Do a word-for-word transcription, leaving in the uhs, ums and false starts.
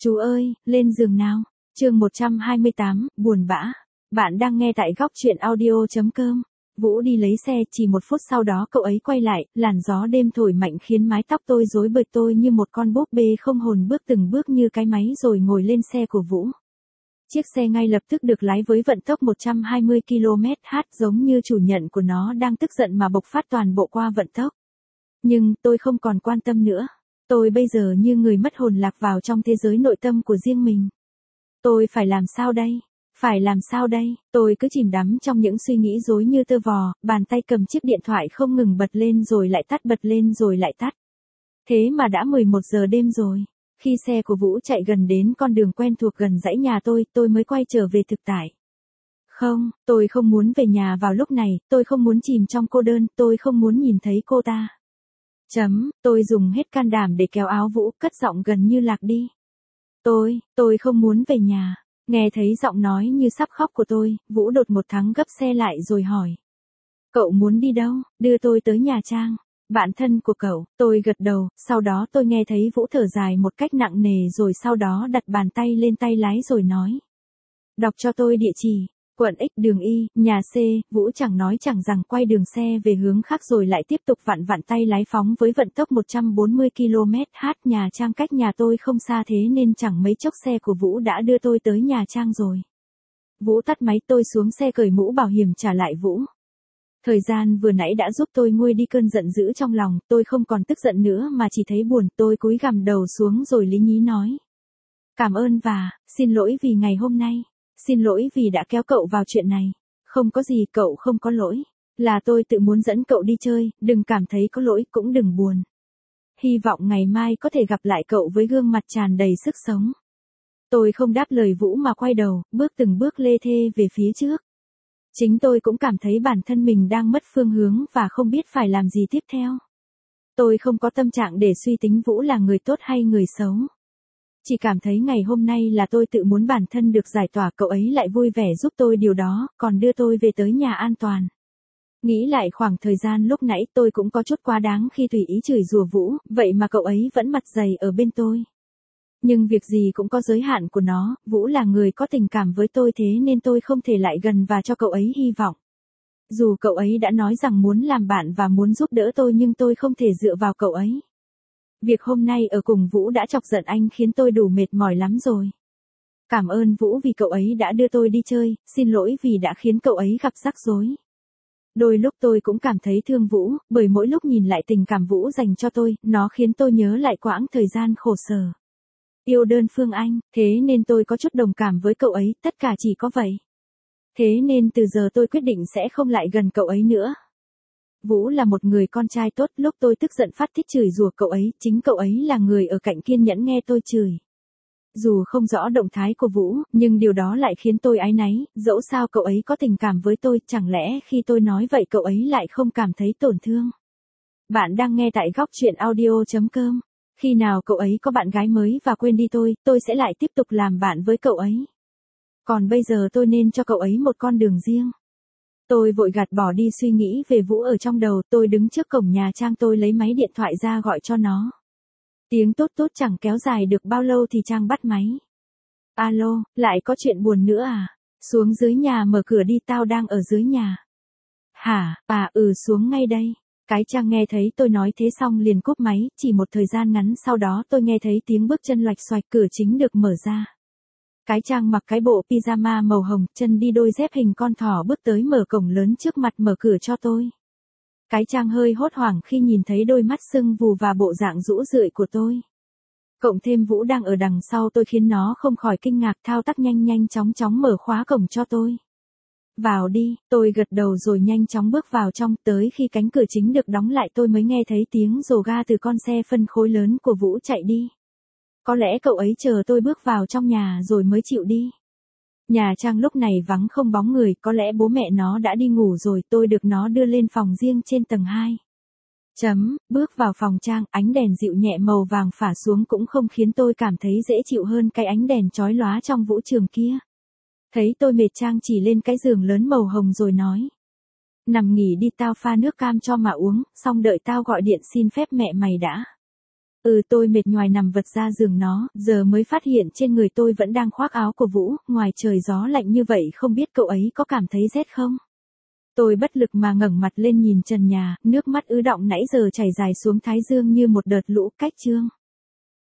Chú ơi, lên giường nào. Chương một trăm hai mươi tám, buồn bã. Bạn đang nghe tại góc truyện audio.com. Vũ đi lấy xe, chỉ một phút sau đó cậu ấy quay lại, làn gió đêm thổi mạnh khiến mái tóc tôi rối bời, tôi như một con búp bê không hồn bước từng bước như cái máy rồi ngồi lên xe của Vũ. Chiếc xe ngay lập tức được lái với vận tốc một trăm hai mươi ki lô mét trên giờ, giống như chủ nhân của nó đang tức giận mà bộc phát toàn bộ qua vận tốc. Nhưng tôi không còn quan tâm nữa. Tôi bây giờ như người mất hồn lạc vào trong thế giới nội tâm của riêng mình. Tôi phải làm sao đây? Phải làm sao đây? Tôi cứ chìm đắm trong những suy nghĩ rối như tơ vò, bàn tay cầm chiếc điện thoại không ngừng bật lên rồi lại tắt, bật lên rồi lại tắt. Thế mà đã mười một giờ đêm rồi. Khi xe của Vũ chạy gần đến con đường quen thuộc gần dãy nhà tôi, tôi mới quay trở về thực tại. Không, tôi không muốn về nhà vào lúc này, tôi không muốn chìm trong cô đơn, tôi không muốn nhìn thấy cô ta. Chấm, tôi dùng hết can đảm để kéo áo Vũ, cất giọng gần như lạc đi. Tôi, tôi không muốn về nhà. Nghe thấy giọng nói như sắp khóc của tôi, Vũ đột một thắng gấp xe lại rồi hỏi. Cậu muốn đi đâu? Đưa tôi tới nhà Trang. Bạn thân của cậu. Tôi gật đầu, sau đó tôi nghe thấy Vũ thở dài một cách nặng nề rồi sau đó đặt bàn tay lên tay lái rồi nói. Đọc cho tôi địa chỉ. Quận X, đường Y, nhà C. Vũ chẳng nói chẳng rằng quay đường xe về hướng khác rồi lại tiếp tục vặn vặn tay lái phóng với vận tốc một trăm bốn mươi ki lô mét trên giờ. Nhà Trang cách nhà tôi không xa thế nên chẳng mấy chốc xe của Vũ đã đưa tôi tới nhà Trang rồi. Vũ tắt máy, tôi xuống xe cởi mũ bảo hiểm trả lại Vũ. Thời gian vừa nãy đã giúp tôi nguôi đi cơn giận dữ trong lòng, tôi không còn tức giận nữa mà chỉ thấy buồn. Tôi cúi gằm đầu xuống rồi lý nhí nói. Cảm ơn và, xin lỗi vì ngày hôm nay. Xin lỗi vì đã kéo cậu vào chuyện này. Không có gì, cậu không có lỗi. Là tôi tự muốn dẫn cậu đi chơi, đừng cảm thấy có lỗi, cũng đừng buồn. Hy vọng ngày mai có thể gặp lại cậu với gương mặt tràn đầy sức sống. Tôi không đáp lời Vũ mà quay đầu, bước từng bước lê thê về phía trước. Chính tôi cũng cảm thấy bản thân mình đang mất phương hướng và không biết phải làm gì tiếp theo. Tôi không có tâm trạng để suy tính Vũ là người tốt hay người xấu. Chỉ cảm thấy ngày hôm nay là tôi tự muốn bản thân được giải tỏa, cậu ấy lại vui vẻ giúp tôi điều đó, còn đưa tôi về tới nhà an toàn. Nghĩ lại khoảng thời gian lúc nãy tôi cũng có chút quá đáng khi tùy ý chửi rủa Vũ, vậy mà cậu ấy vẫn mặt dày ở bên tôi. Nhưng việc gì cũng có giới hạn của nó, Vũ là người có tình cảm với tôi thế nên tôi không thể lại gần và cho cậu ấy hy vọng. Dù cậu ấy đã nói rằng muốn làm bạn và muốn giúp đỡ tôi nhưng tôi không thể dựa vào cậu ấy. Việc hôm nay ở cùng Vũ đã chọc giận anh khiến tôi đủ mệt mỏi lắm rồi. Cảm ơn Vũ vì cậu ấy đã đưa tôi đi chơi, xin lỗi vì đã khiến cậu ấy gặp rắc rối. Đôi lúc tôi cũng cảm thấy thương Vũ, bởi mỗi lúc nhìn lại tình cảm Vũ dành cho tôi, nó khiến tôi nhớ lại quãng thời gian khổ sở. Yêu đơn phương anh, thế nên tôi có chút đồng cảm với cậu ấy, tất cả chỉ có vậy. Thế nên từ giờ tôi quyết định sẽ không lại gần cậu ấy nữa. Vũ là một người con trai tốt, lúc tôi tức giận phát tiết chửi rủa cậu ấy, chính cậu ấy là người ở cạnh kiên nhẫn nghe tôi chửi. Dù không rõ động thái của Vũ, nhưng điều đó lại khiến tôi áy náy, dẫu sao cậu ấy có tình cảm với tôi, chẳng lẽ khi tôi nói vậy cậu ấy lại không cảm thấy tổn thương. Bạn đang nghe tại góc truyện audio.com. Khi nào cậu ấy có bạn gái mới và quên đi tôi, tôi sẽ lại tiếp tục làm bạn với cậu ấy. Còn bây giờ tôi nên cho cậu ấy một con đường riêng. Tôi vội gạt bỏ đi suy nghĩ về Vũ ở trong đầu, tôi đứng trước cổng nhà Trang, tôi lấy máy điện thoại ra gọi cho nó. Tiếng tốt tốt chẳng kéo dài được bao lâu thì Trang bắt máy. Alo, lại có chuyện buồn nữa à? Xuống dưới nhà mở cửa đi, tao đang ở dưới nhà. Hả, à ừ xuống ngay đây. Cái Trang nghe thấy tôi nói thế xong liền cúp máy, chỉ một thời gian ngắn sau đó tôi nghe thấy tiếng bước chân loạch xoạch, cửa chính được mở ra. Cái Trang mặc cái bộ pyjama màu hồng, chân đi đôi dép hình con thỏ bước tới mở cổng lớn trước mặt mở cửa cho tôi. Cái Trang hơi hốt hoảng khi nhìn thấy đôi mắt sưng vù và bộ dạng rũ rượi của tôi. Cộng thêm Vũ đang ở đằng sau tôi khiến nó không khỏi kinh ngạc, thao tác nhanh nhanh chóng chóng mở khóa cổng cho tôi. Vào đi, tôi gật đầu rồi nhanh chóng bước vào trong, tới khi cánh cửa chính được đóng lại tôi mới nghe thấy tiếng rồ ga từ con xe phân khối lớn của Vũ chạy đi. Có lẽ cậu ấy chờ tôi bước vào trong nhà rồi mới chịu đi. Nhà Trang lúc này vắng không bóng người, có lẽ bố mẹ nó đã đi ngủ rồi, tôi được nó đưa lên phòng riêng trên tầng hai. Chấm, bước vào phòng Trang, ánh đèn dịu nhẹ màu vàng phả xuống cũng không khiến tôi cảm thấy dễ chịu hơn cái ánh đèn chói lóa trong vũ trường kia. Thấy tôi mệt, Trang chỉ lên cái giường lớn màu hồng rồi nói. Nằm nghỉ đi, tao pha nước cam cho mà uống, xong đợi tao gọi điện xin phép mẹ mày đã. Ừ, tôi mệt nhoài nằm vật ra giường nó, giờ mới phát hiện trên người tôi vẫn đang khoác áo của Vũ, ngoài trời gió lạnh như vậy không biết cậu ấy có cảm thấy rét không? Tôi bất lực mà ngẩng mặt lên nhìn trần nhà, nước mắt ứ đọng nãy giờ chảy dài xuống thái dương như một đợt lũ. Cách chương